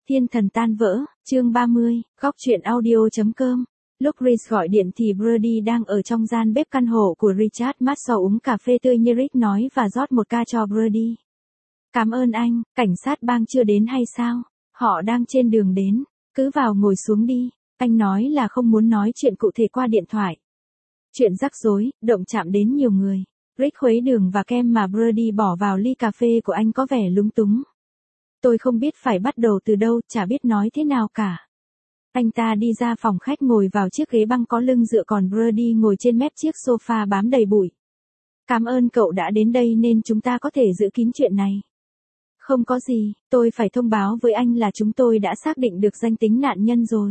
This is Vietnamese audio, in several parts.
Thiên thần tan vỡ, chương 30, góc truyện audio.com. Lúc Reese gọi điện thì Brody đang ở trong gian bếp căn hộ của Richard Marshall uống cà phê tươi như Rick nói và rót một ca cho Brody. Cảm ơn anh, cảnh sát bang chưa đến hay sao? Họ đang trên đường đến, cứ vào ngồi xuống đi. Anh nói là không muốn nói chuyện cụ thể qua điện thoại. Chuyện rắc rối, động chạm đến nhiều người. Rick khuấy đường và kem mà Brody bỏ vào ly cà phê của anh có vẻ lúng túng. Tôi không biết phải bắt đầu từ đâu, chả biết nói thế nào cả. Anh ta đi ra phòng khách ngồi vào chiếc ghế băng có lưng dựa còn Brody ngồi trên mép chiếc sofa bám đầy bụi. Cảm ơn cậu đã đến đây nên chúng ta có thể giữ kín chuyện này. Không có gì, tôi phải thông báo với anh là chúng tôi đã xác định được danh tính nạn nhân rồi.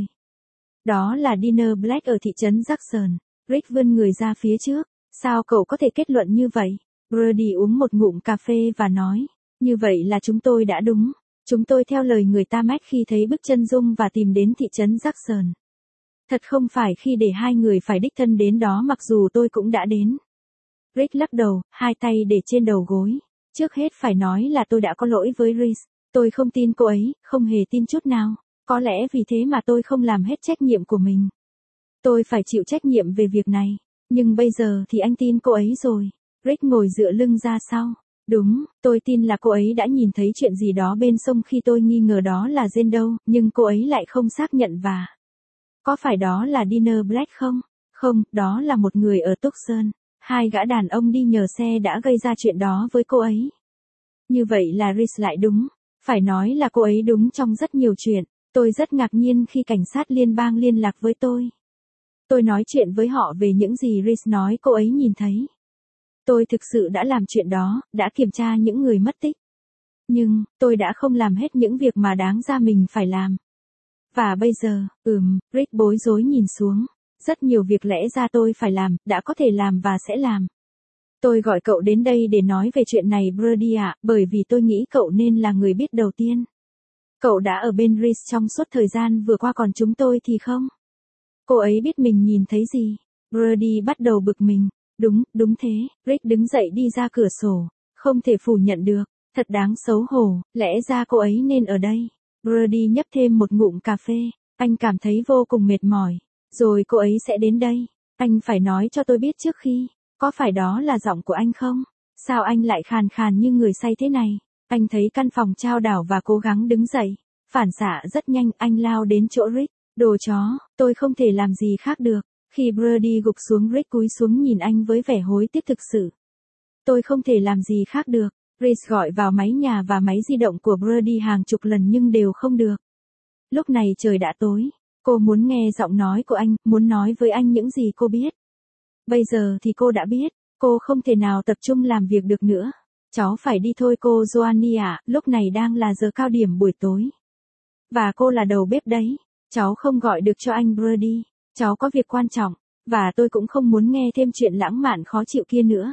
Đó là Dina Black ở thị trấn Jackson. Rick vươn người ra phía trước. Sao cậu có thể kết luận như vậy? Brody uống một ngụm cà phê và nói. Như vậy là chúng tôi đã đúng. Chúng tôi theo lời người ta mách khi thấy bức chân dung và tìm đến thị trấn Jackson. Thật không phải khi để hai người phải đích thân đến đó mặc dù tôi cũng đã đến. Rick lắc đầu, hai tay để trên đầu gối. Trước hết phải nói là tôi đã có lỗi với Reese. Tôi không tin cô ấy, không hề tin chút nào. Có lẽ vì thế mà tôi không làm hết trách nhiệm của mình. Tôi phải chịu trách nhiệm về việc này. Nhưng bây giờ thì anh tin cô ấy rồi. Rick ngồi dựa lưng ra sau. Đúng, tôi tin là cô ấy đã nhìn thấy chuyện gì đó bên sông khi tôi nghi ngờ đó là Jane Doe, nhưng cô ấy lại không xác nhận và... Có phải đó là Dina Black không? Không, đó là một người ở Tucson. Hai gã đàn ông đi nhờ xe đã gây ra chuyện đó với cô ấy. Như vậy là Reese lại đúng. Phải nói là cô ấy đúng trong rất nhiều chuyện. Tôi rất ngạc nhiên khi cảnh sát liên bang liên lạc với tôi. Tôi nói chuyện với họ về những gì Reese nói cô ấy nhìn thấy. Tôi thực sự đã làm chuyện đó, đã kiểm tra những người mất tích. Nhưng, tôi đã không làm hết những việc mà đáng ra mình phải làm. Và bây giờ, Rick bối rối nhìn xuống. Rất nhiều việc lẽ ra tôi phải làm, đã có thể làm và sẽ làm. Tôi gọi cậu đến đây để nói về chuyện này Brody ạ, bởi vì tôi nghĩ cậu nên là người biết đầu tiên. Cậu đã ở bên Reese trong suốt thời gian vừa qua còn chúng tôi thì không. Cô ấy biết mình nhìn thấy gì. Brody bắt đầu bực mình. Đúng thế, Rick đứng dậy đi ra cửa sổ. Không thể phủ nhận được, thật đáng xấu hổ, lẽ ra cô ấy nên ở đây. Brody nhấp thêm một ngụm cà phê, anh cảm thấy vô cùng mệt mỏi. Rồi cô ấy sẽ đến đây. Anh phải nói cho tôi biết trước khi. Có phải đó là giọng của anh không? Sao anh lại khàn khàn như người say thế này? Anh thấy căn phòng chao đảo và cố gắng đứng dậy. Phản xạ rất nhanh, anh lao đến chỗ Rick. Đồ chó, tôi không thể làm gì khác được. Khi Brody gục xuống Rick cúi xuống nhìn anh với vẻ hối tiếc thực sự. Tôi không thể làm gì khác được. Reese gọi vào máy nhà và máy di động của Brody hàng chục lần nhưng đều không được. Lúc này trời đã tối. Cô muốn nghe giọng nói của anh, muốn nói với anh những gì cô biết. Bây giờ thì cô đã biết. Cô không thể nào tập trung làm việc được nữa. Cháu phải đi thôi cô Joanny ạ, lúc này đang là giờ cao điểm buổi tối. Và cô là đầu bếp đấy. Cháu không gọi được cho anh Brody. Cháu có việc quan trọng, và tôi cũng không muốn nghe thêm chuyện lãng mạn khó chịu kia nữa.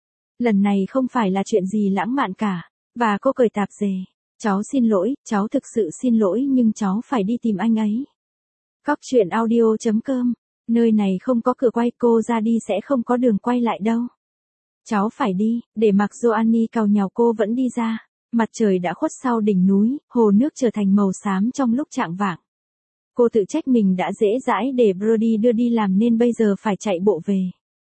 Lần này không phải là chuyện gì lãng mạn cả, và cô cởi tạp dề. Cháu xin lỗi, cháu thực sự xin lỗi nhưng cháu phải đi tìm anh ấy. Góc truyện audio.com, nơi này không có cửa quay, cô ra đi sẽ không có đường quay lại đâu. Cháu phải đi, để mặc Joanny càu nhàu cô vẫn đi ra. Mặt trời đã khuất sau đỉnh núi, hồ nước trở thành màu xám trong lúc chạng vạng. Cô tự trách mình đã dễ dãi để Brody đưa đi làm nên bây giờ phải chạy bộ về.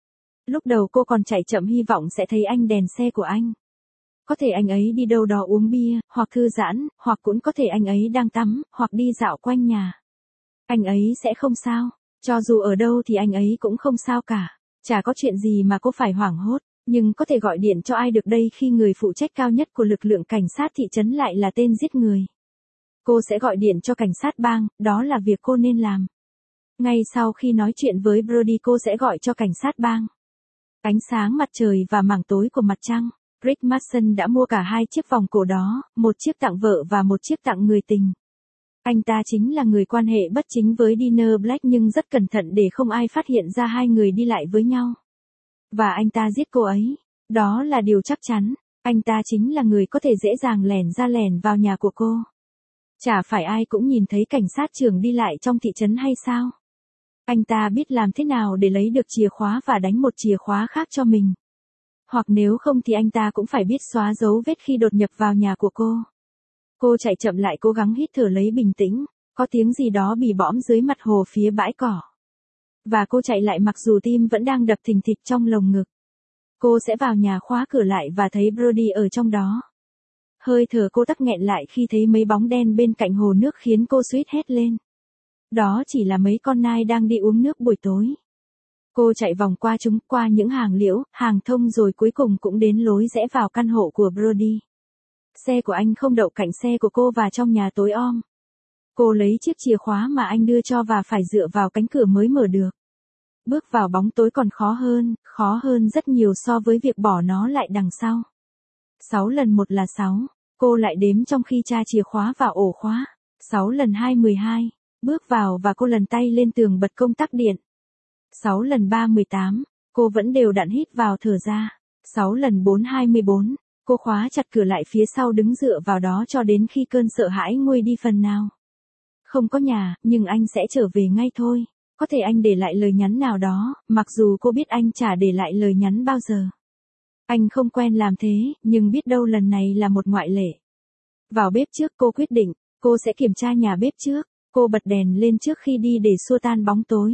Lúc đầu cô còn chạy chậm hy vọng sẽ thấy anh đèn xe của anh. Có thể anh ấy đi đâu đó uống bia, hoặc thư giãn, hoặc cũng có thể anh ấy đang tắm, hoặc đi dạo quanh nhà. Anh ấy sẽ không sao. Cho dù ở đâu thì anh ấy cũng không sao cả. Chả có chuyện gì mà cô phải hoảng hốt. Nhưng có thể gọi điện cho ai được đây khi người phụ trách cao nhất của lực lượng cảnh sát thị trấn lại là tên giết người. Cô sẽ gọi điện cho cảnh sát bang, đó là việc cô nên làm. Ngay sau khi nói chuyện với Brody cô sẽ gọi cho cảnh sát bang. Ánh sáng mặt trời và mảng tối của mặt trăng. Rick Mason đã mua cả hai chiếc vòng cổ đó, một chiếc tặng vợ và một chiếc tặng người tình. Anh ta chính là người quan hệ bất chính với Dina Black nhưng rất cẩn thận để không ai phát hiện ra hai người đi lại với nhau. Và anh ta giết cô ấy. Đó là điều chắc chắn. Anh ta chính là người có thể dễ dàng lẻn ra lẻn vào nhà của cô. Chả phải ai cũng nhìn thấy cảnh sát trưởng đi lại trong thị trấn hay sao? Anh ta biết làm thế nào để lấy được chìa khóa và đánh một chìa khóa khác cho mình. Hoặc nếu không thì anh ta cũng phải biết xóa dấu vết khi đột nhập vào nhà của cô. Cô chạy chậm lại cố gắng hít thở lấy bình tĩnh, có tiếng gì đó bì bõm dưới mặt hồ phía bãi cỏ. Và cô chạy lại mặc dù tim vẫn đang đập thình thịch trong lồng ngực. Cô sẽ vào nhà khóa cửa lại và thấy Brody ở trong đó. Hơi thở cô tắc nghẹn lại khi thấy mấy bóng đen bên cạnh hồ nước khiến cô suýt hét lên. Đó chỉ là mấy con nai đang đi uống nước buổi tối. Cô chạy vòng qua chúng, qua những hàng liễu, hàng thông rồi cuối cùng cũng đến lối rẽ vào căn hộ của Brody. Xe của anh không đậu cạnh xe của cô và trong nhà tối om. Cô lấy chiếc chìa khóa mà anh đưa cho và phải dựa vào cánh cửa mới mở được. Bước vào bóng tối còn khó hơn rất nhiều so với việc bỏ nó lại đằng sau. 6 lần 1 là 6, cô lại đếm trong khi tra chìa khóa vào ổ khóa. 6 lần 2 12, bước vào và cô lần tay lên tường bật công tắc điện. 6 lần 3 18, cô vẫn đều đặn hít vào thở ra. 6 lần 4 24, cô khóa chặt cửa lại phía sau đứng dựa vào đó cho đến khi cơn sợ hãi nguôi đi phần nào. Không có nhà, nhưng anh sẽ trở về ngay thôi. Có thể anh để lại lời nhắn nào đó, mặc dù cô biết anh chả để lại lời nhắn bao giờ. Anh không quen làm thế, nhưng biết đâu lần này là một ngoại lệ. Vào bếp trước cô quyết định, cô sẽ kiểm tra nhà bếp trước. Cô bật đèn lên trước khi đi để xua tan bóng tối.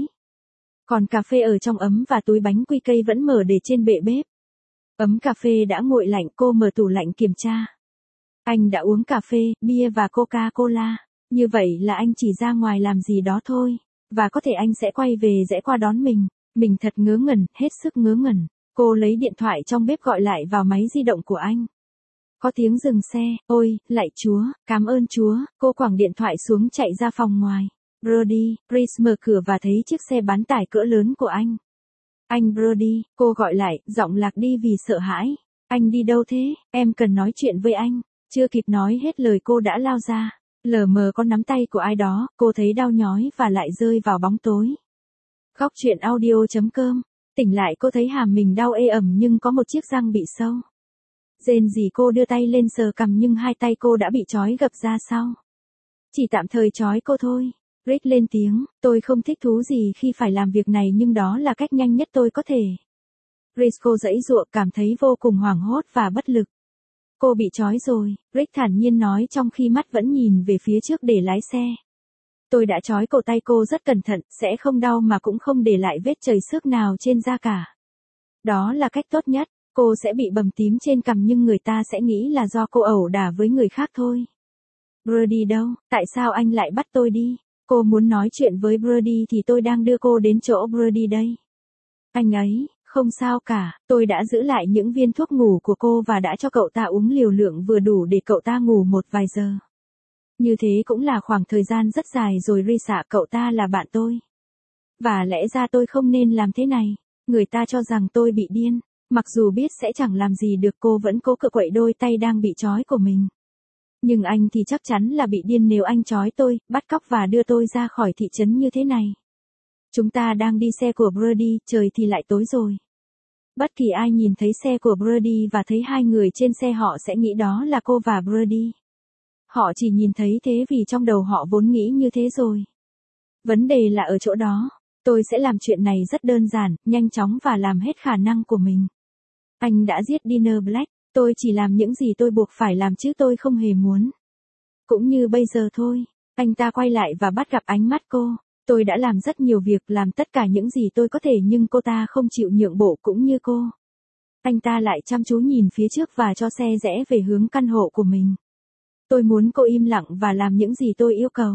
Còn cà phê ở trong ấm và túi bánh quy cây vẫn mở để trên bệ bếp. Ấm cà phê đã nguội lạnh, cô mở tủ lạnh kiểm tra. Anh đã uống cà phê, bia và Coca-Cola. Như vậy là anh chỉ ra ngoài làm gì đó thôi. Và có thể anh sẽ quay về rẽ qua đón mình. Mình thật ngớ ngẩn, hết sức ngớ ngẩn. Cô lấy điện thoại trong bếp gọi lại vào máy di động của anh. Có tiếng dừng xe, ôi, lạy Chúa, cảm ơn Chúa, cô quẳng điện thoại xuống chạy ra phòng ngoài. Brody, Chris mở cửa và thấy chiếc xe bán tải cỡ lớn của anh. Anh Brody, cô gọi lại, giọng lạc đi vì sợ hãi. Anh đi đâu thế, em cần nói chuyện với anh. Chưa kịp nói hết lời cô đã lao ra. Lờ mờ có nắm tay của ai đó, cô thấy đau nhói và lại rơi vào bóng tối. Góc truyện audio.com. Tỉnh lại cô thấy hàm mình đau ê ẩm nhưng có một chiếc răng bị sâu. Rên rỉ cô đưa tay lên sờ cằm nhưng hai tay cô đã bị trói gập ra sau. Chỉ tạm thời trói cô thôi. Rick lên tiếng, tôi không thích thú gì khi phải làm việc này nhưng đó là cách nhanh nhất tôi có thể. Risco giãy giụa cảm thấy vô cùng hoảng hốt và bất lực. Cô bị trói rồi, Rick thản nhiên nói trong khi mắt vẫn nhìn về phía trước để lái xe. Tôi đã trói cổ tay cô rất cẩn thận, sẽ không đau mà cũng không để lại vết chảy xước nào trên da cả. Đó là cách tốt nhất, cô sẽ bị bầm tím trên cằm nhưng người ta sẽ nghĩ là do cô ẩu đả với người khác thôi. Brody đâu, tại sao anh lại bắt tôi đi? Cô muốn nói chuyện với Brody thì tôi đang đưa cô đến chỗ Brody đây. Anh ấy, không sao cả, tôi đã giữ lại những viên thuốc ngủ của cô và đã cho cậu ta uống liều lượng vừa đủ để cậu ta ngủ một vài giờ. Như thế cũng là khoảng thời gian rất dài rồi Risa, cậu ta là bạn tôi. Và lẽ ra tôi không nên làm thế này, người ta cho rằng tôi bị điên, mặc dù biết sẽ chẳng làm gì được cô vẫn cố cự quậy đôi tay đang bị trói của mình. Nhưng anh thì chắc chắn là bị điên nếu anh trói tôi, bắt cóc và đưa tôi ra khỏi thị trấn như thế này. Chúng ta đang đi xe của Brody, trời thì lại tối rồi. Bất kỳ ai nhìn thấy xe của Brody và thấy hai người trên xe họ sẽ nghĩ đó là cô và Brody. Họ chỉ nhìn thấy thế vì trong đầu họ vốn nghĩ như thế rồi. Vấn đề là ở chỗ đó. Tôi sẽ làm chuyện này rất đơn giản, nhanh chóng và làm hết khả năng của mình. Anh đã giết Dinner Black, tôi chỉ làm những gì tôi buộc phải làm chứ tôi không hề muốn. Cũng như bây giờ thôi. Anh ta quay lại và bắt gặp ánh mắt cô. Tôi đã làm rất nhiều việc, làm tất cả những gì tôi có thể nhưng cô ta không chịu nhượng bộ cũng như cô. Anh ta lại chăm chú nhìn phía trước và cho xe rẽ về hướng căn hộ của mình. Tôi muốn cô im lặng và làm những gì tôi yêu cầu.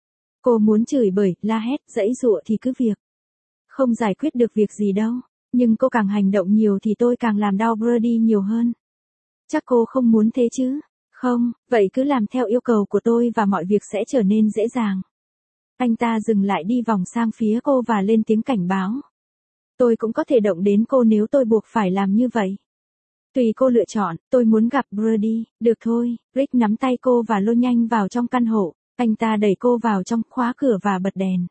Cô muốn chửi bới, la hét, giãy giụa thì cứ việc. Không giải quyết được việc gì đâu, nhưng cô càng hành động nhiều thì tôi càng làm đau Brody nhiều hơn. Chắc cô không muốn thế chứ? Không, vậy cứ làm theo yêu cầu của tôi và mọi việc sẽ trở nên dễ dàng. Anh ta dừng lại đi vòng sang phía cô và lên tiếng cảnh báo. Tôi cũng có thể động đến cô nếu tôi buộc phải làm như vậy. Tùy cô lựa chọn, tôi muốn gặp Brody, được thôi. Rick nắm tay cô và lôi nhanh vào trong căn hộ. Anh ta đẩy cô vào trong, khóa cửa và bật đèn.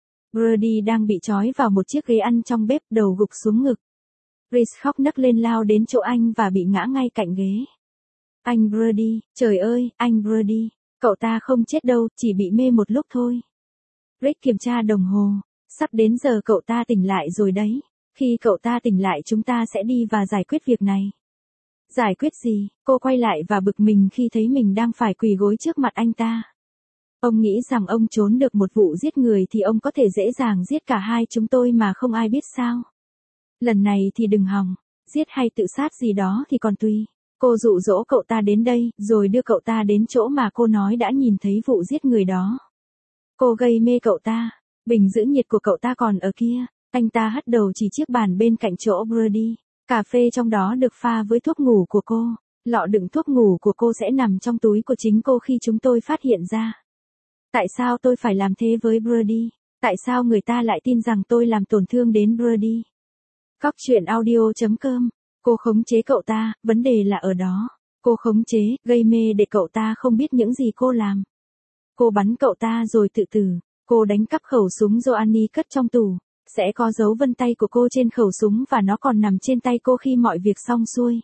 Brody đang bị trói vào một chiếc ghế ăn trong bếp, đầu gục xuống ngực. Chris khóc nấc lên lao đến chỗ anh và bị ngã ngay cạnh ghế. Anh Brody, trời ơi, anh Brody, cậu ta không chết đâu, chỉ bị mê một lúc thôi. Rick kiểm tra đồng hồ, sắp đến giờ cậu ta tỉnh lại rồi đấy. Khi cậu ta tỉnh lại chúng ta sẽ đi và giải quyết việc này. Giải quyết gì? Cô quay lại và bực mình khi thấy mình đang phải quỳ gối trước mặt anh ta. Ông nghĩ rằng ông trốn được một vụ giết người thì ông có thể dễ dàng giết cả hai chúng tôi mà không ai biết sao. Lần này thì đừng hòng, giết hay tự sát gì đó thì còn tùy. Cô dụ dỗ cậu ta đến đây, rồi đưa cậu ta đến chỗ mà cô nói đã nhìn thấy vụ giết người đó. Cô gây mê cậu ta, bình giữ nhiệt của cậu ta còn ở kia. Anh ta hất đầu chỉ chiếc bàn bên cạnh chỗ Brody. Cà phê trong đó được pha với thuốc ngủ của cô. Lọ đựng thuốc ngủ của cô sẽ nằm trong túi của chính cô khi chúng tôi phát hiện ra. Tại sao tôi phải làm thế với Brody? Tại sao người ta lại tin rằng tôi làm tổn thương đến Brody? Góc truyện audio.com. Cô khống chế cậu ta, vấn đề là ở đó. Cô khống chế, gây mê để cậu ta không biết những gì cô làm. Cô bắn cậu ta rồi tự tử. Cô đánh cắp khẩu súng Joanny cất trong tủ. Sẽ có dấu vân tay của cô trên khẩu súng và nó còn nằm trên tay cô khi mọi việc xong xuôi.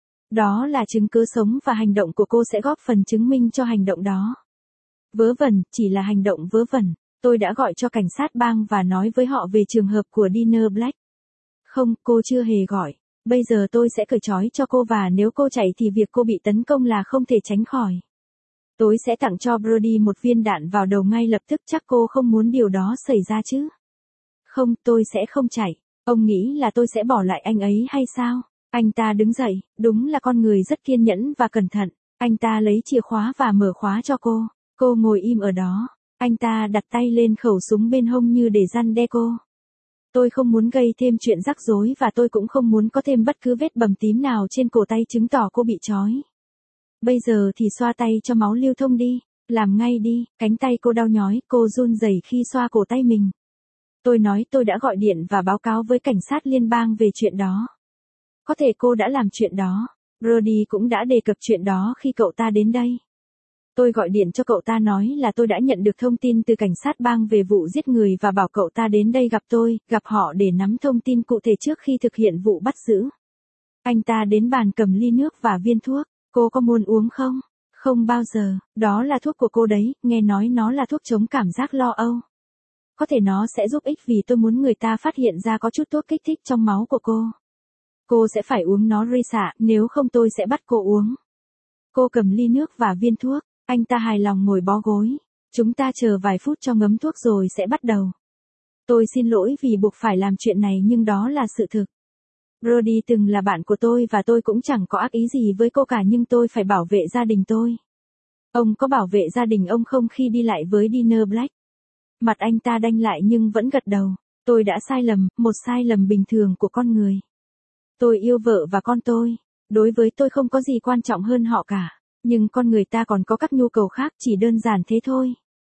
Đó là chứng cứ sống và hành động của cô sẽ góp phần chứng minh cho hành động đó. Vớ vẩn, chỉ là hành động vớ vẩn. Tôi đã gọi cho cảnh sát bang và nói với họ về trường hợp của Dina Black. Không, cô chưa hề gọi. Bây giờ tôi sẽ cởi trói cho cô và nếu cô chạy thì việc cô bị tấn công là không thể tránh khỏi. Tôi sẽ tặng cho Brody một viên đạn vào đầu ngay lập tức, chắc cô không muốn điều đó xảy ra chứ. Không, tôi sẽ không chạy. Ông nghĩ là tôi sẽ bỏ lại anh ấy hay sao? Anh ta đứng dậy, đúng là con người rất kiên nhẫn và cẩn thận. Anh ta lấy chìa khóa và mở khóa cho cô. Cô ngồi im ở đó. Anh ta đặt tay lên khẩu súng bên hông như để răn đe cô. Tôi không muốn gây thêm chuyện rắc rối và tôi cũng không muốn có thêm bất cứ vết bầm tím nào trên cổ tay chứng tỏ cô bị trói. Bây giờ thì xoa tay cho máu lưu thông đi. Làm ngay đi, cánh tay cô đau nhói, cô run rẩy khi xoa cổ tay mình. Tôi nói tôi đã gọi điện và báo cáo với cảnh sát liên bang về chuyện đó. Có thể cô đã làm chuyện đó. Brody cũng đã đề cập chuyện đó khi cậu ta đến đây. Tôi gọi điện cho cậu ta nói là tôi đã nhận được thông tin từ cảnh sát bang về vụ giết người và bảo cậu ta đến đây gặp tôi, gặp họ để nắm thông tin cụ thể trước khi thực hiện vụ bắt giữ. Anh ta đến bàn cầm ly nước và viên thuốc. Cô có muốn uống không? Không bao giờ, đó là thuốc của cô đấy, nghe nói nó là thuốc chống cảm giác lo âu. Có thể nó sẽ giúp ích vì tôi muốn người ta phát hiện ra có chút thuốc kích thích trong máu của cô. Cô sẽ phải uống nó Risa, nếu không tôi sẽ bắt cô uống. Cô cầm ly nước và viên thuốc, anh ta hài lòng ngồi bó gối. Chúng ta chờ vài phút cho ngấm thuốc rồi sẽ bắt đầu. Tôi xin lỗi vì buộc phải làm chuyện này nhưng đó là sự thực. Brody từng là bạn của tôi và tôi cũng chẳng có ác ý gì với cô cả nhưng tôi phải bảo vệ gia đình tôi. Ông có bảo vệ gia đình ông không khi đi lại với Dina Black? Mặt anh ta đanh lại nhưng vẫn gật đầu. Tôi đã sai lầm, một sai lầm bình thường của con người. Tôi yêu vợ và con tôi. Đối với tôi không có gì quan trọng hơn họ cả. Nhưng con người ta còn có các nhu cầu khác, chỉ đơn giản thế thôi.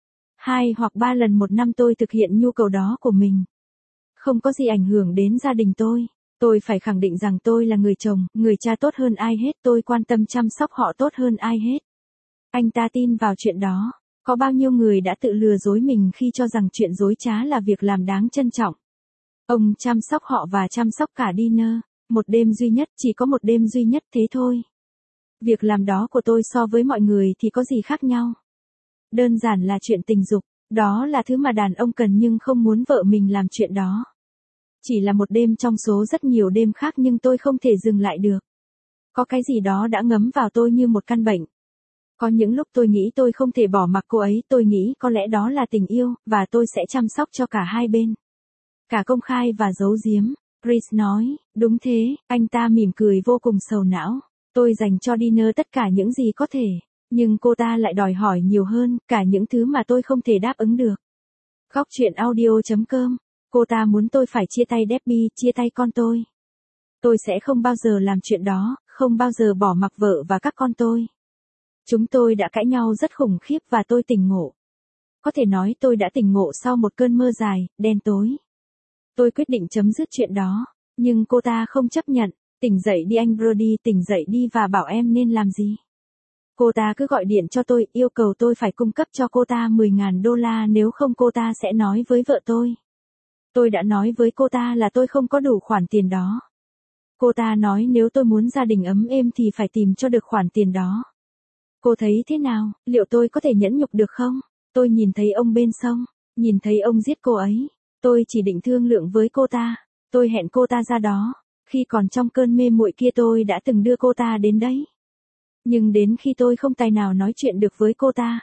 2 hoặc 3 lần một năm tôi thực hiện nhu cầu đó của mình. Không có gì ảnh hưởng đến gia đình tôi. Tôi phải khẳng định rằng tôi là người chồng, người cha tốt hơn ai hết, tôi quan tâm chăm sóc họ tốt hơn ai hết. Anh ta tin vào chuyện đó. Có bao nhiêu người đã tự lừa dối mình khi cho rằng chuyện dối trá là việc làm đáng trân trọng. Ông chăm sóc họ và chăm sóc cả Dina. Một đêm duy nhất, chỉ có một đêm duy nhất thế thôi. Việc làm đó của tôi so với mọi người thì có gì khác nhau? Đơn giản là chuyện tình dục, đó là thứ mà đàn ông cần nhưng không muốn vợ mình làm chuyện đó. Chỉ là một đêm trong số rất nhiều đêm khác nhưng tôi không thể dừng lại được. Có cái gì đó đã ngấm vào tôi như một căn bệnh. Có những lúc tôi nghĩ tôi không thể bỏ mặc cô ấy, tôi nghĩ có lẽ đó là tình yêu, và tôi sẽ chăm sóc cho cả hai bên. Cả công khai và giấu giếm. Chris nói, đúng thế, anh ta mỉm cười vô cùng sầu não. Tôi dành cho Dina tất cả những gì có thể, nhưng cô ta lại đòi hỏi nhiều hơn, cả những thứ mà tôi không thể đáp ứng được. Góc truyện audio.com. Cô ta muốn tôi phải chia tay Debbie, chia tay con tôi. Tôi sẽ không bao giờ làm chuyện đó, không bao giờ bỏ mặc vợ và các con tôi. Chúng tôi đã cãi nhau rất khủng khiếp và tôi tỉnh ngộ. Có thể nói tôi đã tỉnh ngộ sau một cơn mơ dài, đen tối. Tôi quyết định chấm dứt chuyện đó, nhưng cô ta không chấp nhận. Tỉnh dậy đi anh Brody, tỉnh dậy đi và bảo em nên làm gì. Cô ta cứ gọi điện cho tôi, yêu cầu tôi phải cung cấp cho cô ta 10.000 đô la nếu không cô ta sẽ nói với vợ tôi. Tôi đã nói với cô ta là tôi không có đủ khoản tiền đó. Cô ta nói nếu tôi muốn gia đình ấm êm thì phải tìm cho được khoản tiền đó. Cô thấy thế nào, liệu tôi có thể nhẫn nhục được không? Tôi nhìn thấy ông bên sông, nhìn thấy ông giết cô ấy. Tôi chỉ định thương lượng với cô ta. Tôi hẹn cô ta ra đó. Khi còn trong cơn mê muội kia tôi đã từng đưa cô ta đến đấy. Nhưng đến khi tôi không tài nào nói chuyện được với cô ta.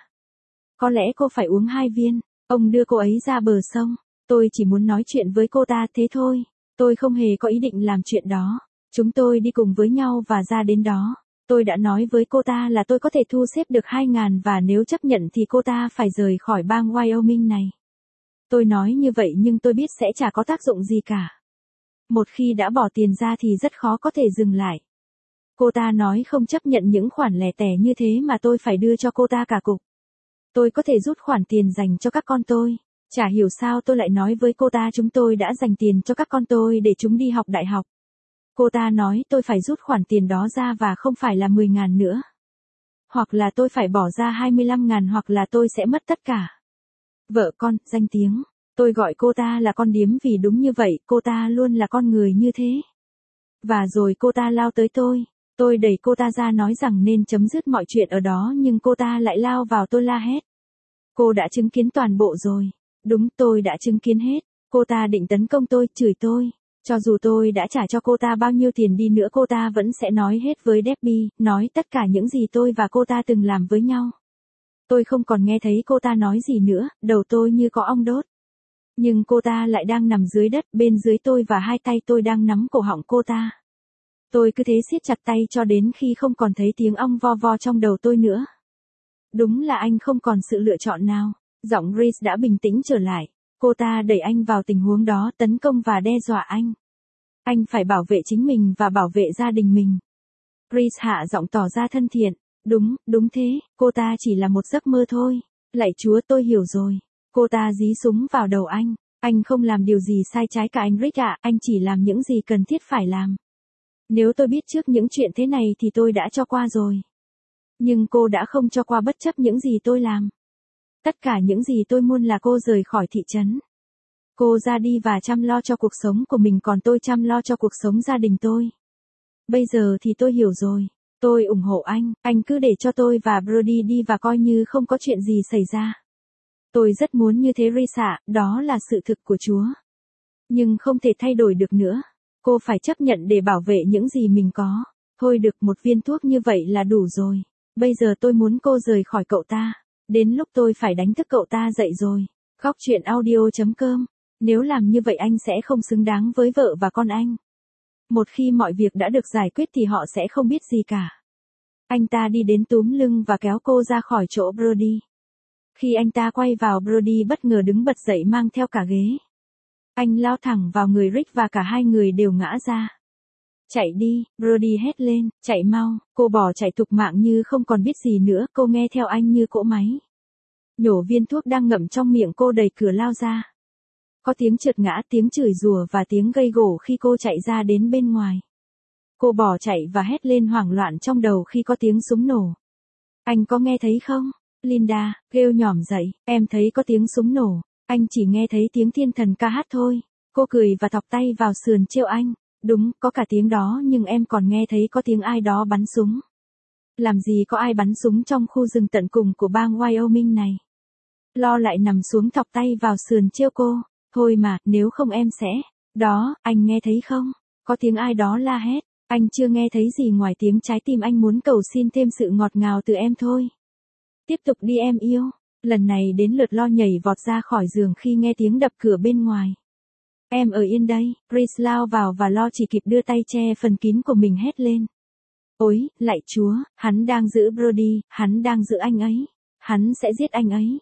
Có lẽ cô phải uống 2 viên. Ông đưa cô ấy ra bờ sông. Tôi chỉ muốn nói chuyện với cô ta thế thôi. Tôi không hề có ý định làm chuyện đó. Chúng tôi đi cùng với nhau và ra đến đó. Tôi đã nói với cô ta là tôi có thể thu xếp được 2.000 và nếu chấp nhận thì cô ta phải rời khỏi bang Wyoming này. Tôi nói như vậy nhưng tôi biết sẽ chả có tác dụng gì cả. Một khi đã bỏ tiền ra thì rất khó có thể dừng lại. Cô ta nói không chấp nhận những khoản lẻ tẻ như thế mà tôi phải đưa cho cô ta cả cục. Tôi có thể rút khoản tiền dành cho các con tôi. Chả hiểu sao tôi lại nói với cô ta chúng tôi đã dành tiền cho các con tôi để chúng đi học đại học. Cô ta nói tôi phải rút khoản tiền đó ra và không phải là 10.000 nữa. Hoặc là tôi phải bỏ ra 25.000 hoặc là tôi sẽ mất tất cả. Vợ con, danh tiếng. Tôi gọi cô ta là con điếm vì đúng như vậy, cô ta luôn là con người như thế. Và rồi cô ta lao tới tôi. Tôi đẩy cô ta ra nói rằng nên chấm dứt mọi chuyện ở đó nhưng cô ta lại lao vào tôi la hét. Cô đã chứng kiến toàn bộ rồi. Đúng, tôi đã chứng kiến hết. Cô ta định tấn công tôi, chửi tôi. Cho dù tôi đã trả cho cô ta bao nhiêu tiền đi nữa cô ta vẫn sẽ nói hết với Debbie, nói tất cả những gì tôi và cô ta từng làm với nhau. Tôi không còn nghe thấy cô ta nói gì nữa, đầu tôi như có ong đốt. Nhưng cô ta lại đang nằm dưới đất bên dưới tôi và hai tay tôi đang nắm cổ họng cô ta. Tôi cứ thế siết chặt tay cho đến khi không còn thấy tiếng ong vo vo trong đầu tôi nữa. Đúng là anh không còn sự lựa chọn nào. Giọng Reese đã bình tĩnh trở lại. Cô ta đẩy anh vào tình huống đó tấn công và đe dọa anh. Anh phải bảo vệ chính mình và bảo vệ gia đình mình. Reese hạ giọng tỏ ra thân thiện. Đúng, đúng thế, cô ta chỉ là một giấc mơ thôi. Lạy Chúa tôi hiểu rồi. Cô ta dí súng vào đầu anh. Anh không làm điều gì sai trái cả anh Rick ạ, anh chỉ làm những gì cần thiết phải làm. Nếu tôi biết trước những chuyện thế này thì tôi đã cho qua rồi. Nhưng cô đã không cho qua bất chấp những gì tôi làm. Tất cả những gì tôi muốn là cô rời khỏi thị trấn. Cô ra đi và chăm lo cho cuộc sống của mình còn tôi chăm lo cho cuộc sống gia đình tôi. Bây giờ thì tôi hiểu rồi. Tôi ủng hộ anh cứ để cho tôi và Brody đi và coi như không có chuyện gì xảy ra. Tôi rất muốn như thế Risa, đó là sự thực của Chúa. Nhưng không thể thay đổi được nữa. Cô phải chấp nhận để bảo vệ những gì mình có. Thôi được một viên thuốc như vậy là đủ rồi. Bây giờ tôi muốn cô rời khỏi cậu ta. Đến lúc tôi phải đánh thức cậu ta dậy rồi. Góc chuyện audio.com. Nếu làm như vậy anh sẽ không xứng đáng với vợ và con anh. Một khi mọi việc đã được giải quyết thì họ sẽ không biết gì cả. Anh ta đi đến túm lưng và kéo cô ra khỏi chỗ Brody. Khi anh ta quay vào Brody bất ngờ đứng bật dậy mang theo cả ghế. Anh lao thẳng vào người Rick và cả hai người đều ngã ra. Chạy đi, Brody hét lên, chạy mau, cô bỏ chạy thục mạng như không còn biết gì nữa, cô nghe theo anh như cỗ máy. Nhổ viên thuốc đang ngậm trong miệng cô đẩy cửa lao ra. Có tiếng trượt ngã, tiếng chửi rủa và tiếng gây gổ khi cô chạy ra đến bên ngoài. Cô bỏ chạy và hét lên hoảng loạn trong đầu khi có tiếng súng nổ. Anh có nghe thấy không? Linda, kêu nhỏm dậy, em thấy có tiếng súng nổ. Anh chỉ nghe thấy tiếng thiên thần ca hát thôi. Cô cười và thọc tay vào sườn trêu anh. Đúng, có cả tiếng đó nhưng em còn nghe thấy có tiếng ai đó bắn súng. Làm gì có ai bắn súng trong khu rừng tận cùng của bang Wyoming này. Lo lại nằm xuống thọc tay vào sườn trêu cô. Thôi mà, nếu không em sẽ. Đó, anh nghe thấy không? Có tiếng ai đó la hét. Anh chưa nghe thấy gì ngoài tiếng trái tim anh muốn cầu xin thêm sự ngọt ngào từ em thôi. Tiếp tục đi em yêu. Lần này đến lượt Lo nhảy vọt ra khỏi giường khi nghe tiếng đập cửa bên ngoài. Em ở yên đây, Reese lao vào và Lo chỉ kịp đưa tay che phần kín của mình hét lên. Ôi, lạy Chúa, hắn đang giữ Brody, hắn đang giữ anh ấy. Hắn sẽ giết anh ấy.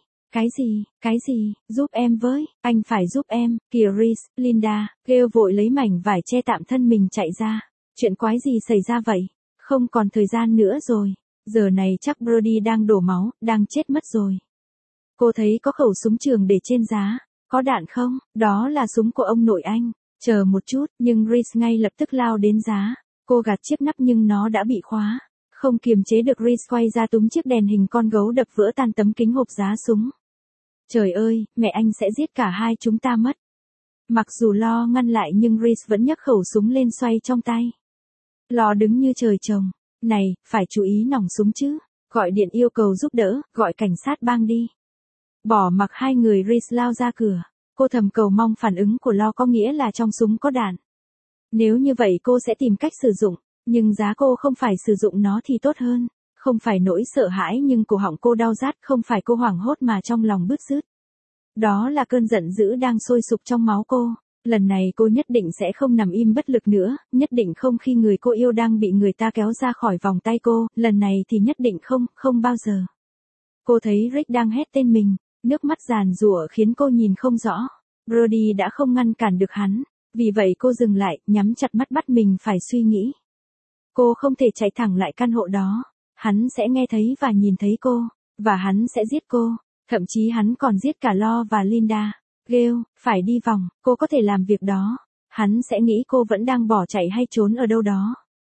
Cái gì, giúp em với, anh phải giúp em, kìa Reese, Linda, kêu vội lấy mảnh vải che tạm thân mình chạy ra. Chuyện quái gì xảy ra vậy? Không còn thời gian nữa rồi. Giờ này chắc Brody đang đổ máu, đang chết mất rồi. Cô thấy có khẩu súng trường để trên giá. Có đạn không? Đó là súng của ông nội anh. Chờ một chút, nhưng Reese ngay lập tức lao đến giá. Cô gạt chiếc nắp nhưng nó đã bị khóa. Không kiềm chế được Reese quay ra túm chiếc đèn hình con gấu đập vỡ tan tấm kính hộp giá súng. Trời ơi, mẹ anh sẽ giết cả hai chúng ta mất. Mặc dù Lo ngăn lại nhưng Reese vẫn nhấc khẩu súng lên xoay trong tay. Lo đứng như trời trồng. Này, phải chú ý nòng súng chứ. Gọi điện yêu cầu giúp đỡ, gọi cảnh sát bang đi. Bỏ mặc hai người Reese lao ra cửa. Cô thầm cầu mong phản ứng của Lo có nghĩa là trong súng có đạn. Nếu như vậy cô sẽ tìm cách sử dụng, nhưng giá cô không phải sử dụng nó thì tốt hơn. Không phải nỗi sợ hãi nhưng cổ họng cô đau rát, không phải cô hoảng hốt mà trong lòng bứt rứt. Đó là cơn giận dữ đang sôi sục trong máu cô. Lần này cô nhất định sẽ không nằm im bất lực nữa, nhất định không khi người cô yêu đang bị người ta kéo ra khỏi vòng tay cô, lần này thì nhất định không, không bao giờ. Cô thấy Rick đang hét tên mình, nước mắt giàn giụa khiến cô nhìn không rõ. Brody đã không ngăn cản được hắn, vì vậy cô dừng lại, nhắm chặt mắt bắt mình phải suy nghĩ. Cô không thể chạy thẳng lại căn hộ đó, hắn sẽ nghe thấy và nhìn thấy cô, và hắn sẽ giết cô, thậm chí hắn còn giết cả Lo và Linda. Gail, phải đi vòng, cô có thể làm việc đó. Hắn sẽ nghĩ cô vẫn đang bỏ chạy hay trốn ở đâu đó.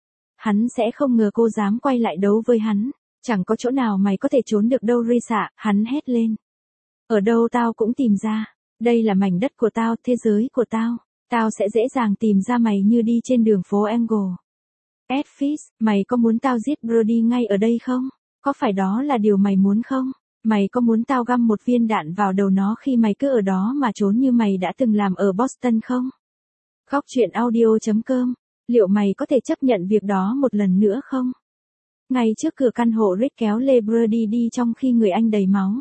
Hắn sẽ không ngờ cô dám quay lại đấu với hắn. Chẳng có chỗ nào mày có thể trốn được đâu Rhys ạ, hắn hét lên. Ở đâu tao cũng tìm ra. Đây là mảnh đất của tao, thế giới của tao. Tao sẽ dễ dàng tìm ra mày như đi trên đường phố Angle. Ed Fitz, mày có muốn tao giết Brody ngay ở đây không? Có phải đó là điều mày muốn không? Mày có muốn tao găm một viên đạn vào đầu nó khi mày cứ ở đó mà trốn như mày đã từng làm ở Boston không? Góc truyện audio.com. Liệu mày có thể chấp nhận việc đó một lần nữa không? Ngay trước cửa căn hộ Rick kéo lê Brody đi trong khi người anh đầy máu.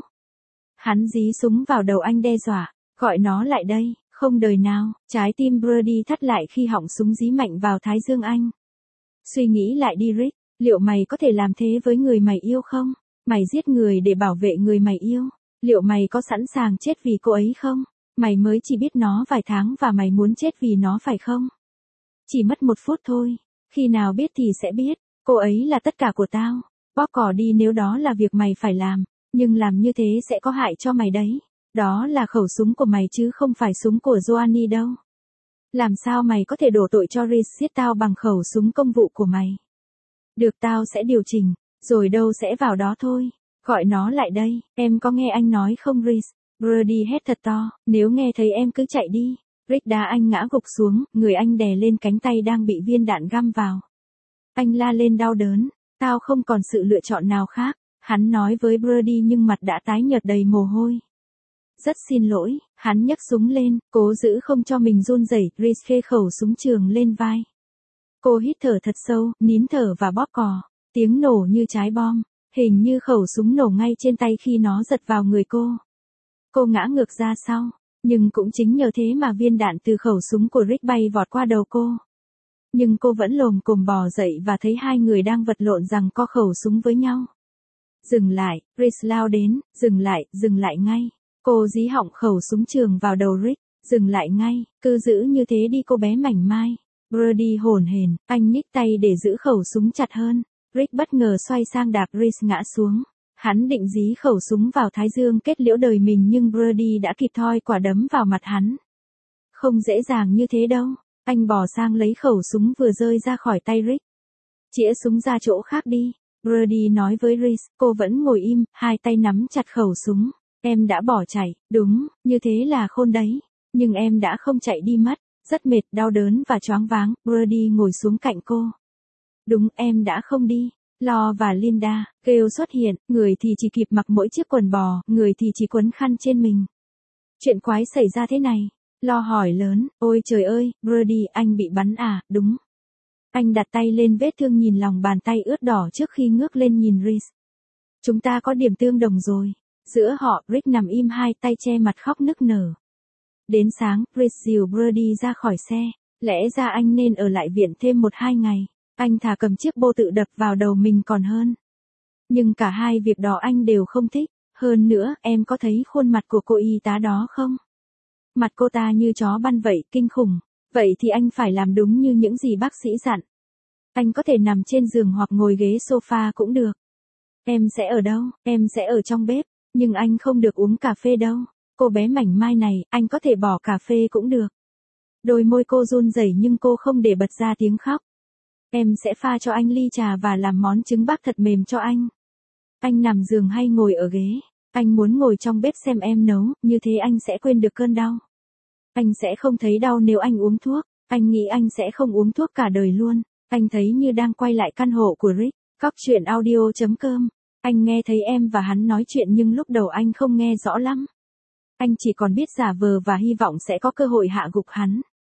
Hắn dí súng vào đầu anh đe dọa, gọi nó lại đây, không đời nào. Trái tim Brody thắt lại khi họng súng dí mạnh vào thái dương anh. Suy nghĩ lại đi Rick, liệu mày có thể làm thế với người mày yêu không? Mày giết người để bảo vệ người mày yêu. Liệu mày có sẵn sàng chết vì cô ấy không? Mày mới chỉ biết nó vài tháng và mày muốn chết vì nó phải không? Chỉ mất 1 phút thôi. Khi nào biết thì sẽ biết. Cô ấy là tất cả của tao. Bóp cỏ đi nếu đó là việc mày phải làm. Nhưng làm như thế sẽ có hại cho mày đấy. Đó là khẩu súng của mày chứ không phải súng của Joanny đâu. Làm sao mày có thể đổ tội cho Rhys giết tao bằng khẩu súng công vụ của mày? Được, tao sẽ điều chỉnh. Rồi đâu sẽ vào đó thôi. Gọi nó lại đây, em có nghe anh nói không Rhys? Brody hét thật to, nếu nghe thấy em cứ chạy đi. Rick đá anh ngã gục xuống, người anh đè lên cánh tay đang bị viên đạn găm vào. Anh la lên đau đớn, tao không còn sự lựa chọn nào khác, hắn nói với Brody nhưng mặt đã tái nhợt đầy mồ hôi. Rất xin lỗi, hắn nhấc súng lên, cố giữ không cho mình run rẩy. Rhys khê khẩu súng trường lên vai. Cô hít thở thật sâu, nín thở và bóp cò. Tiếng nổ như trái bom, hình như khẩu súng nổ ngay trên tay khi nó giật vào người cô. Cô ngã ngược ra sau, nhưng cũng chính nhờ thế mà viên đạn từ khẩu súng của Rick bay vọt qua đầu cô. Nhưng cô vẫn lồm cồm bò dậy và thấy hai người đang vật lộn giằng co khẩu súng với nhau. Dừng lại, Rhys lao đến, dừng lại ngay. Cô dí họng khẩu súng trường vào đầu Rick, dừng lại ngay, cứ giữ như thế đi cô bé mảnh mai. Brody hổn hển, anh nhích tay để giữ khẩu súng chặt hơn. Rick bất ngờ xoay sang đạp Rhys ngã xuống. Hắn định dí khẩu súng vào thái dương kết liễu đời mình nhưng Brody đã kịp thoi quả đấm vào mặt hắn. Không dễ dàng như thế đâu. Anh bò sang lấy khẩu súng vừa rơi ra khỏi tay Rick. Chĩa súng ra chỗ khác đi. Brody nói với Rhys, cô vẫn ngồi im, hai tay nắm chặt khẩu súng. Em đã bỏ chạy, đúng, như thế là khôn đấy. Nhưng em đã không chạy đi mất. Rất mệt, đau đớn và choáng váng, Brody ngồi xuống cạnh cô. Đúng, em đã không đi. Lo và Linda, Gail xuất hiện, người thì chỉ kịp mặc mỗi chiếc quần bò, người thì chỉ quấn khăn trên mình. Chuyện quái xảy ra thế này. Lo hỏi lớn, ôi trời ơi, Brody, anh bị bắn à, đúng. Anh đặt tay lên vết thương nhìn lòng bàn tay ướt đỏ trước khi ngước lên nhìn Rhys. Chúng ta có điểm tương đồng rồi. Giữa họ, Rick nằm im hai tay che mặt khóc nức nở. Đến sáng, Rhys dìu Brody ra khỏi xe. Lẽ ra anh nên ở lại viện thêm 1-2 ngày. Anh thà cầm chiếc bô tự đập vào đầu mình còn hơn. Nhưng cả hai việc đó anh đều không thích. Hơn nữa, em có thấy khuôn mặt của cô y tá đó không? Mặt cô ta như chó ban vậy, kinh khủng. Vậy thì anh phải làm đúng như những gì bác sĩ dặn. Anh có thể nằm trên giường hoặc ngồi ghế sofa cũng được. Em sẽ ở đâu? Em sẽ ở trong bếp. Nhưng anh không được uống cà phê đâu. Cô bé mảnh mai này, anh có thể bỏ cà phê cũng được. Đôi môi cô run rẩy nhưng cô không để bật ra tiếng khóc. Em sẽ pha cho anh ly trà và làm món trứng bắc thật mềm cho anh. Anh nằm giường hay ngồi ở ghế? Anh muốn ngồi trong bếp xem em nấu, như thế anh sẽ quên được cơn đau. Anh sẽ không thấy đau nếu anh uống thuốc. Anh nghĩ anh sẽ không uống thuốc cả đời luôn. Anh thấy như đang quay lại căn hộ của Rick. Góc truyện audio.com. Anh nghe thấy em và hắn nói chuyện nhưng lúc đầu anh không nghe rõ lắm. Anh chỉ còn biết giả vờ và hy vọng sẽ có cơ hội hạ gục hắn.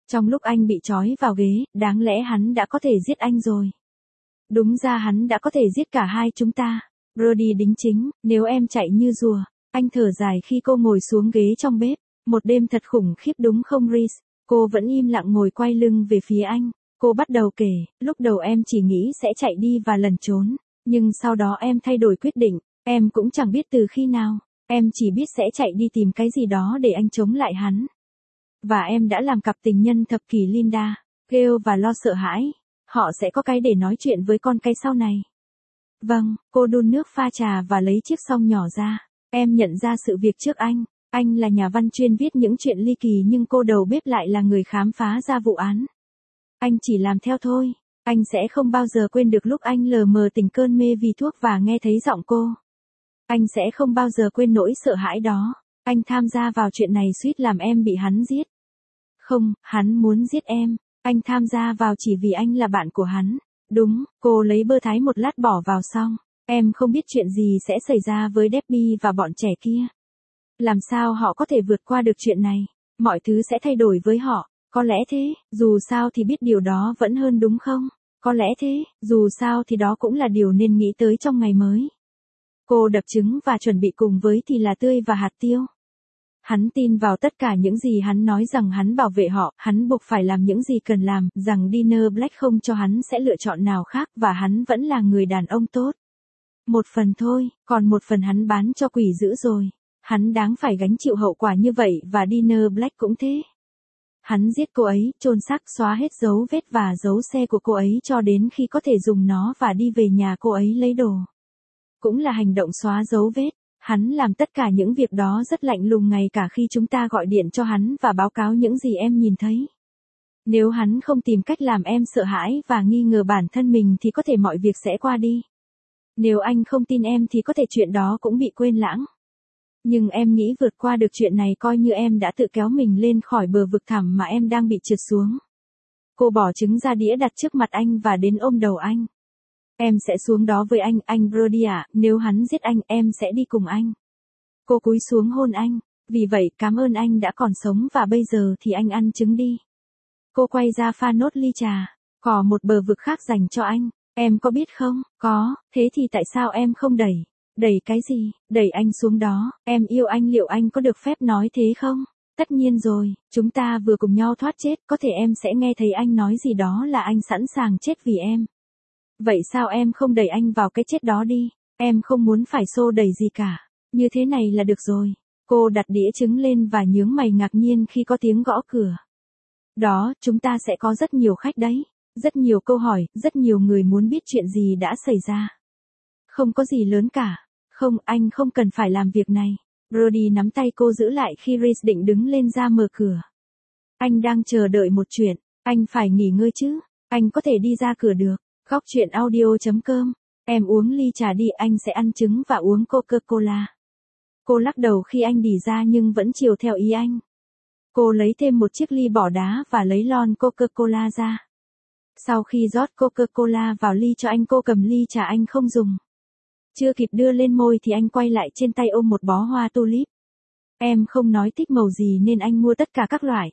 Trong lúc anh bị trói vào ghế, đáng lẽ hắn đã có thể giết anh rồi. Đúng ra hắn đã có thể giết cả hai chúng ta. Brody đính chính, nếu em chạy như rùa. Anh thở dài khi cô ngồi xuống ghế trong bếp. Một đêm thật khủng khiếp đúng không Reese? Cô vẫn im lặng ngồi quay lưng về phía anh. Cô bắt đầu kể, lúc đầu em chỉ nghĩ sẽ chạy đi và lẩn trốn. Nhưng sau đó em thay đổi quyết định, em cũng chẳng biết từ khi nào. Em chỉ biết sẽ chạy đi tìm cái gì đó để anh chống lại hắn. Và em đã làm cặp tình nhân thập kỷ Linda, Gale và lo sợ hãi. Họ sẽ có cái để nói chuyện với con cái sau này. Vâng, cô đun nước pha trà và lấy chiếc xông nhỏ ra. Em nhận ra sự việc trước anh. Anh là nhà văn chuyên viết những chuyện ly kỳ nhưng cô đầu bếp lại là người khám phá ra vụ án. Anh chỉ làm theo thôi. Anh sẽ không bao giờ quên được lúc anh lờ mờ tỉnh cơn mê vì thuốc và nghe thấy giọng cô. Anh sẽ không bao giờ quên nỗi sợ hãi đó. Anh tham gia vào chuyện này suýt làm em bị hắn giết. Không, hắn muốn giết em. Anh tham gia vào chỉ vì anh là bạn của hắn. Đúng, cô lấy bơ thái một lát bỏ vào xong. Em không biết chuyện gì sẽ xảy ra với Debbie và bọn trẻ kia. Làm sao họ có thể vượt qua được chuyện này? Mọi thứ sẽ thay đổi với họ. Có lẽ thế, dù sao thì biết điều đó vẫn hơn đúng không? Có lẽ thế, dù sao thì đó cũng là điều nên nghĩ tới trong ngày mới. Cô đập trứng và chuẩn bị cùng với thì là tươi và hạt tiêu. Hắn tin vào tất cả những gì hắn nói rằng hắn bảo vệ họ, hắn buộc phải làm những gì cần làm, rằng Diner Black không cho hắn sẽ lựa chọn nào khác và hắn vẫn là người đàn ông tốt. Một phần thôi, còn một phần hắn bán cho quỷ dữ rồi. Hắn đáng phải gánh chịu hậu quả như vậy và Diner Black cũng thế. Hắn giết cô ấy, chôn xác, xóa hết dấu vết và dấu xe của cô ấy cho đến khi có thể dùng nó và đi về nhà cô ấy lấy đồ. Cũng là hành động xóa dấu vết. Hắn làm tất cả những việc đó rất lạnh lùng ngay cả khi chúng ta gọi điện cho hắn và báo cáo những gì em nhìn thấy. Nếu hắn không tìm cách làm em sợ hãi và nghi ngờ bản thân mình thì có thể mọi việc sẽ qua đi. Nếu anh không tin em thì có thể chuyện đó cũng bị quên lãng. Nhưng em nghĩ vượt qua được chuyện này coi như em đã tự kéo mình lên khỏi bờ vực thẳm mà em đang bị trượt xuống. Cô bỏ trứng ra đĩa đặt trước mặt anh và đến ôm đầu anh. Em sẽ xuống đó với anh Brody ạ, nếu hắn giết anh, em sẽ đi cùng anh. Cô cúi xuống hôn anh, vì vậy cảm ơn anh đã còn sống và bây giờ thì anh ăn trứng đi. Cô quay ra pha nốt ly trà, có một bờ vực khác dành cho anh, em có biết không? Có, thế thì tại sao em không đẩy? Đẩy cái gì? Đẩy anh xuống đó, em yêu anh liệu anh có được phép nói thế không? Tất nhiên rồi, chúng ta vừa cùng nhau thoát chết, có thể em sẽ nghe thấy anh nói gì đó là anh sẵn sàng chết vì em. Vậy sao em không đẩy anh vào cái chết đó đi? Em không muốn phải xô đẩy gì cả. Như thế này là được rồi. Cô đặt đĩa trứng lên và nhướng mày ngạc nhiên khi có tiếng gõ cửa. Đó, chúng ta sẽ có rất nhiều khách đấy. Rất nhiều câu hỏi, rất nhiều người muốn biết chuyện gì đã xảy ra. Không có gì lớn cả. Không, anh không cần phải làm việc này. Brody nắm tay cô giữ lại khi Reese định đứng lên ra mở cửa. Anh đang chờ đợi một chuyện. Anh phải nghỉ ngơi chứ. Anh có thể đi ra cửa được. Góc chuyện audio.com. Em uống ly trà đi, anh sẽ ăn trứng và uống Coca-Cola. Cô lắc đầu khi anh đỉ ra nhưng vẫn chiều theo ý anh. Cô lấy thêm một chiếc ly bỏ đá và lấy lon Coca-Cola ra. Sau khi rót Coca-Cola vào ly cho anh, cô cầm ly trà anh không dùng. Chưa kịp đưa lên môi thì anh quay lại trên tay ôm một bó hoa tulip. Em không nói thích màu gì nên anh mua tất cả các loại.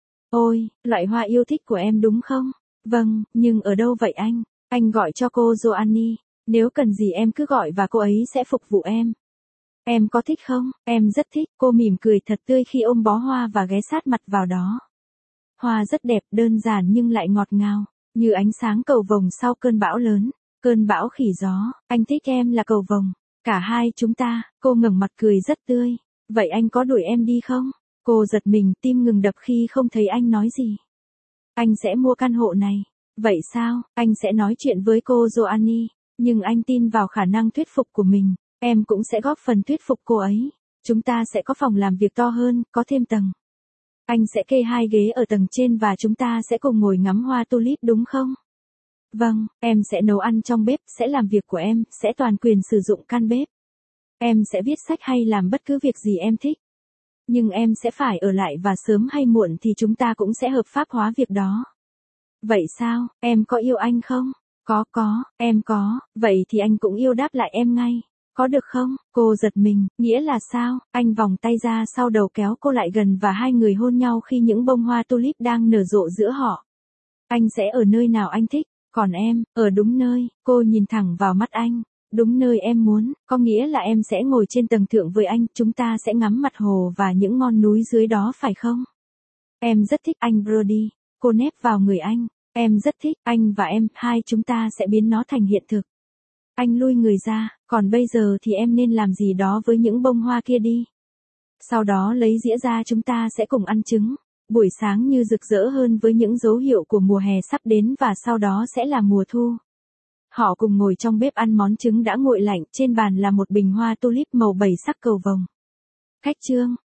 Ôi, loại hoa yêu thích của em đúng không? Vâng, nhưng ở đâu vậy anh? Anh gọi cho cô Joanny. Nếu cần gì em cứ gọi và cô ấy sẽ phục vụ em. Em có thích không? Em rất thích. Cô mỉm cười thật tươi khi ôm bó hoa và ghé sát mặt vào đó. Hoa rất đẹp, đơn giản nhưng lại ngọt ngào, như ánh sáng cầu vồng sau cơn bão lớn, cơn bão khỉ gió. Anh thích em là cầu vồng. Cả hai chúng ta. Cô ngẩng mặt cười rất tươi. Vậy anh có đuổi em đi không? Cô giật mình, tim ngừng đập khi không thấy anh nói gì. Anh sẽ mua căn hộ này. Vậy sao? Anh sẽ nói chuyện với cô Joanny. Nhưng anh tin vào khả năng thuyết phục của mình. Em cũng sẽ góp phần thuyết phục cô ấy. Chúng ta sẽ có phòng làm việc to hơn, có thêm tầng. Anh sẽ kê 2 ghế ở tầng trên và chúng ta sẽ cùng ngồi ngắm hoa tulip đúng không? Vâng, em sẽ nấu ăn trong bếp, sẽ làm việc của em, sẽ toàn quyền sử dụng căn bếp. Em sẽ viết sách hay làm bất cứ việc gì em thích. Nhưng em sẽ phải ở lại và sớm hay muộn thì chúng ta cũng sẽ hợp pháp hóa việc đó. Vậy sao, em có yêu anh không? Có, em có, vậy thì anh cũng yêu đáp lại em ngay. Có được không? Cô giật mình, nghĩa là sao? Anh vòng tay ra sau đầu kéo cô lại gần và hai người hôn nhau khi những bông hoa tulip đang nở rộ giữa họ. Anh sẽ ở nơi nào anh thích, còn em, ở đúng nơi, cô nhìn thẳng vào mắt anh. Đúng nơi em muốn, có nghĩa là em sẽ ngồi trên tầng thượng với anh, chúng ta sẽ ngắm mặt hồ và những ngọn núi dưới đó phải không? Em rất thích anh Brody, cô nép vào người anh, em rất thích, anh và em, hai chúng ta sẽ biến nó thành hiện thực. Anh lui người ra, còn bây giờ thì em nên làm gì đó với những bông hoa kia đi. Sau đó lấy dĩa ra chúng ta sẽ cùng ăn trứng. Buổi sáng như rực rỡ hơn với những dấu hiệu của mùa hè sắp đến và sau đó sẽ là mùa thu. Họ cùng ngồi trong bếp ăn món trứng đã nguội lạnh, trên bàn là một bình hoa tulip màu 7 sắc cầu vồng. Khách trương,